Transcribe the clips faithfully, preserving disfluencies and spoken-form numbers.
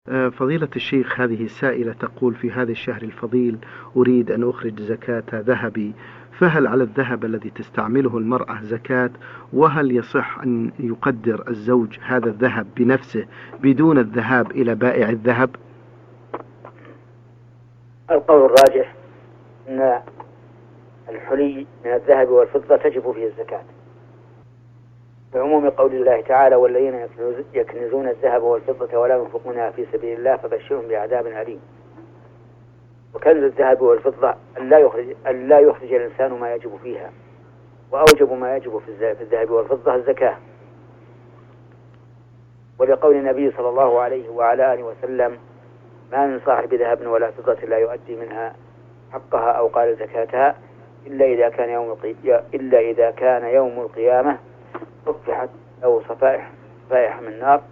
فضيلة الشيخ، هذه السائلة تقول: في هذا الشهر الفضيل أريد أن أخرج زكاة ذهبي، فهل على الذهب الذي تستعمله المرأة زكاة؟ وهل يصح أن يقدر الزوج هذا الذهب بنفسه بدون الذهاب إلى بائع الذهب؟ القول الراجح أن الحلي من الذهب والفضة تجب فيه الزكاة، بعموم قول الله تعالى: والذين يكنزون الذهب والفضة ولا ينفقونها في سبيل الله فبشرهم بعذاب أليم. وكنز الذهب والفضة أن لا يخرج, أن لا يخرج الإنسان ما يجب فيها، وأوجب ما يجب في الذهب والفضة الزكاة. ولقول النبي صلى الله عليه وعلى آله وسلم: ما من صاحب ذهب ولا فضة لا يؤدي منها حقها أو قال زكاتها إلا إذا كان يوم إلا إذا كان يوم القيامة صفحت أو صفائح صفائح من نار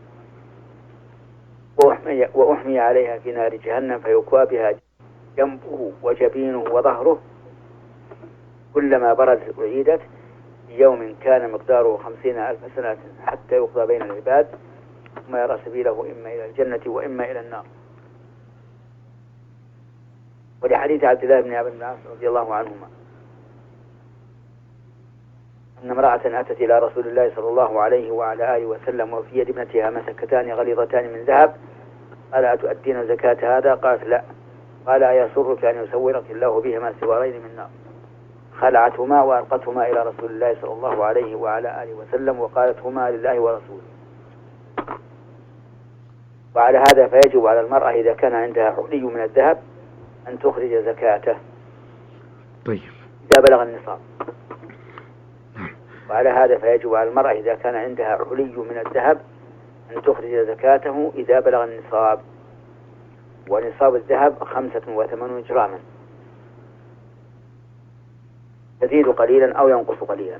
وأحمي, وأحمي عليها في نار جهنم فيكوى بها جنبه وجبينه وظهره كلما بردت أعيدت يوم كان مقداره خمسين ألف سنة حتى يقضى بين العباد ثم يرى سبيله إما إلى الجنة وإما إلى النار. ولحديث عبد الله بن عبد العاص رضي الله عنهما أن امرأة أتت إلى رسول الله صلى الله عليه وعلى آله وسلم وفي يد ابنتها مسكتان غليظتان من ذهب، قال: أتؤدين زكاة هذا؟ قالت: لا. قال: أيسرك أن يسورك الله بهما سوارين من نار؟ خلعتهما وألقتهما إلى رسول الله صلى الله عليه وعلى آله وسلم وقالت: هما لله ورسوله. وعلى هذا فيجب على المرأة إذا كان عندها حلي من الذهب أن تخرج زكاته طيب إذا بلغ النصاب. وعلى هذا فيجب على المرأة إذا كان عندها حلي من الذهب أن تخرج زكاته إذا بلغ النصاب. ونصاب الذهب خمسة وثمانون جراما، يزيد قليلا أو ينقص قليلا.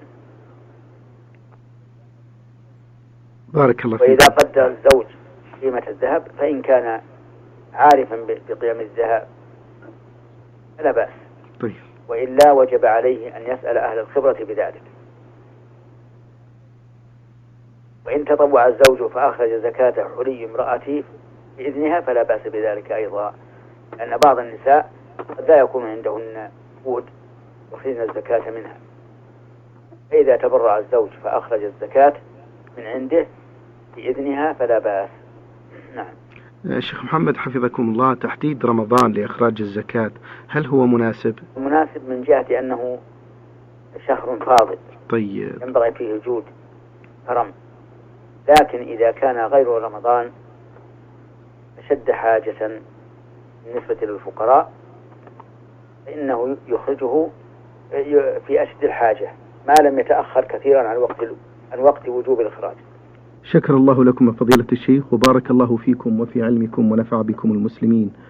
بارك الله فيك. وإذا قدر الزوج قيمة الذهب فإن كان عارفا بقيم الذهب فلا بأس. طيب. وإلا وجب عليه أن يسأل أهل الخبرة بذلك. وإن تطوع الزوج فأخرج زكاة حلي امرأته بإذنها فلا بأس بذلك أيضا، لأن بعض النساء قد لا يكون عندهن قوت يخرجن الزكاة منها، فإذا تبرع الزوج فأخرج الزكاة من عنده بإذنها فلا بأس. نعم. شيخ محمد حفظكم الله، تحديد رمضان لإخراج الزكاة هل هو مناسب؟ مناسب من جهة أنه شهر فاضل طيب ينبغي فيه جود كرم، لكن إذا كان غير رمضان أشد حاجة بالنسبة للفقراء فإنه يخرجه في أشد الحاجة ما لم يتأخر كثيرا عن وقت عن وقت وجوب الإخراج. شكر الله لكم فضيلة الشيخ، وبارك الله فيكم وفي علمكم ونفع بكم المسلمين.